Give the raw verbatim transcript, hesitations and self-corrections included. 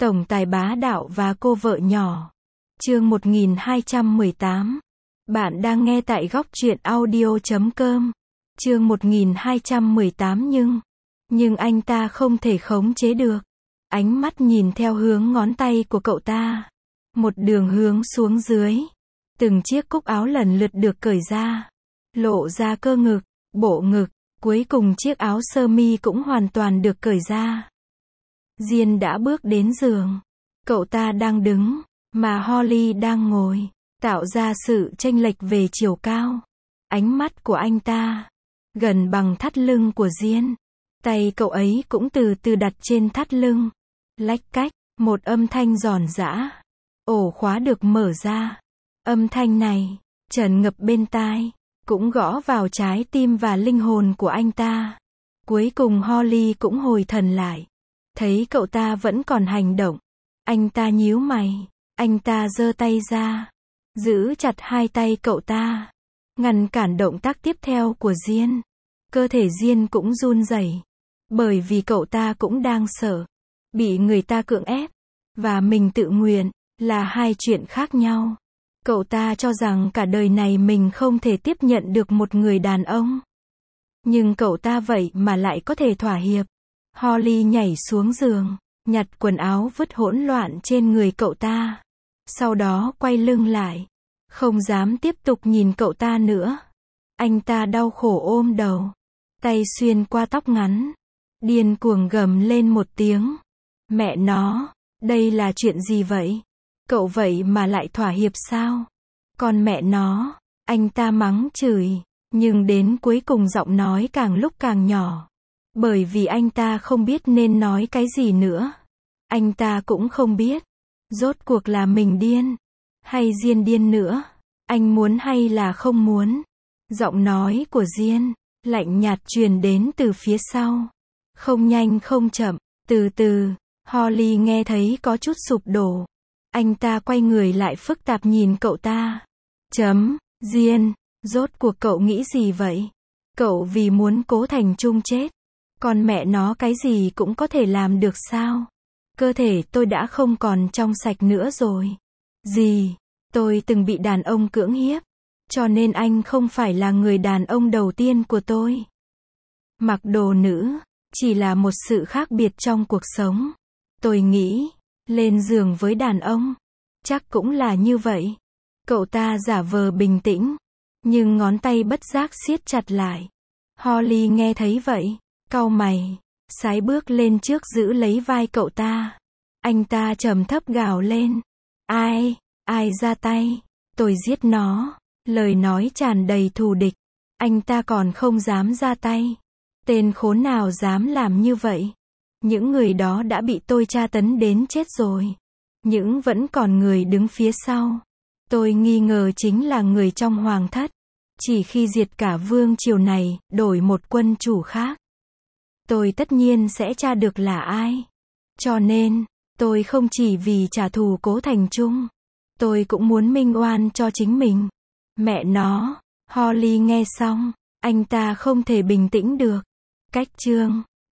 Tổng tài bá đạo và cô vợ nhỏ. Chương một nghìn hai trăm mười tám. Bạn đang nghe tại góc truyện audio chấm com. Chương một nghìn hai trăm mười tám nhưng, nhưng anh ta không thể khống chế được. Ánh mắt nhìn theo hướng ngón tay của cậu ta. Một đường hướng xuống dưới. Từng chiếc cúc áo lần lượt được cởi ra. Lộ ra cơ ngực, bộ ngực, cuối cùng chiếc áo sơ mi cũng hoàn toàn được cởi ra. Diên đã bước đến giường. Cậu ta đang đứng, mà Holly đang ngồi, tạo ra sự chênh lệch về chiều cao. Ánh mắt của anh ta gần bằng thắt lưng của Diên. Tay cậu ấy cũng từ từ đặt trên thắt lưng. Lách cách, một âm thanh giòn giã. Ổ khóa được mở ra. Âm thanh này tràn ngập bên tai, cũng gõ vào trái tim và linh hồn của anh ta. Cuối cùng Holly cũng hồi thần lại. Thấy cậu ta vẫn còn hành động. Anh ta nhíu mày. Anh ta giơ tay ra, giữ chặt hai tay cậu ta, ngăn cản động tác tiếp theo của Diên. Cơ thể Diên cũng run rẩy, bởi vì cậu ta cũng đang sợ bị người ta cưỡng ép, và mình tự nguyện là hai chuyện khác nhau. Cậu ta cho rằng cả đời này mình không thể tiếp nhận được một người đàn ông. Nhưng cậu ta vậy mà lại có thể thỏa hiệp. Holly nhảy xuống giường, nhặt quần áo vứt hỗn loạn trên người cậu ta. Sau đó quay lưng lại, không dám tiếp tục nhìn cậu ta nữa. Anh ta đau khổ ôm đầu, tay xuyên qua tóc ngắn, điên cuồng gầm lên một tiếng. Mẹ nó, đây là chuyện gì vậy? Cậu vậy mà lại thỏa hiệp sao? Còn mẹ nó, anh ta mắng chửi, nhưng đến cuối cùng giọng nói càng lúc càng nhỏ. Bởi vì anh ta không biết nên nói cái gì nữa. Anh ta cũng không biết, rốt cuộc là mình điên, hay Diên điên nữa. Anh muốn hay là không muốn? Giọng nói của Diên, lạnh nhạt truyền đến từ phía sau. Không nhanh không chậm, từ từ. Holly nghe thấy có chút sụp đổ. Anh ta quay người lại phức tạp nhìn cậu ta. Chấm, Diên, rốt cuộc cậu nghĩ gì vậy? Cậu vì muốn Cố Thành Trung chết, còn mẹ nó cái gì cũng có thể làm được sao? Cơ thể tôi đã không còn trong sạch nữa rồi. Gì? Tôi từng bị đàn ông cưỡng hiếp, cho nên anh không phải là người đàn ông đầu tiên của tôi. Mặc đồ nữ chỉ là một sự khác biệt trong cuộc sống. Tôi nghĩ, lên giường với đàn ông chắc cũng là như vậy. Cậu ta giả vờ bình tĩnh, nhưng ngón tay bất giác siết chặt lại. Holly nghe thấy vậy, cau mày, sải bước lên trước giữ lấy vai cậu ta. Anh ta trầm thấp gào lên. Ai, ai ra tay? Tôi giết nó. Lời nói tràn đầy thù địch. Anh ta còn không dám ra tay. Tên khốn nào dám làm như vậy? Những người đó đã bị tôi tra tấn đến chết rồi. Nhưng vẫn còn người đứng phía sau. Tôi nghi ngờ chính là người trong hoàng thất. Chỉ khi diệt cả vương triều này, đổi một quân chủ khác, tôi tất nhiên sẽ tra được là ai. Cho nên, tôi không chỉ vì trả thù Cố Thành Trung, tôi cũng muốn minh oan cho chính mình. Mẹ nó, Holly nghe xong, anh ta không thể bình tĩnh được. Cách chương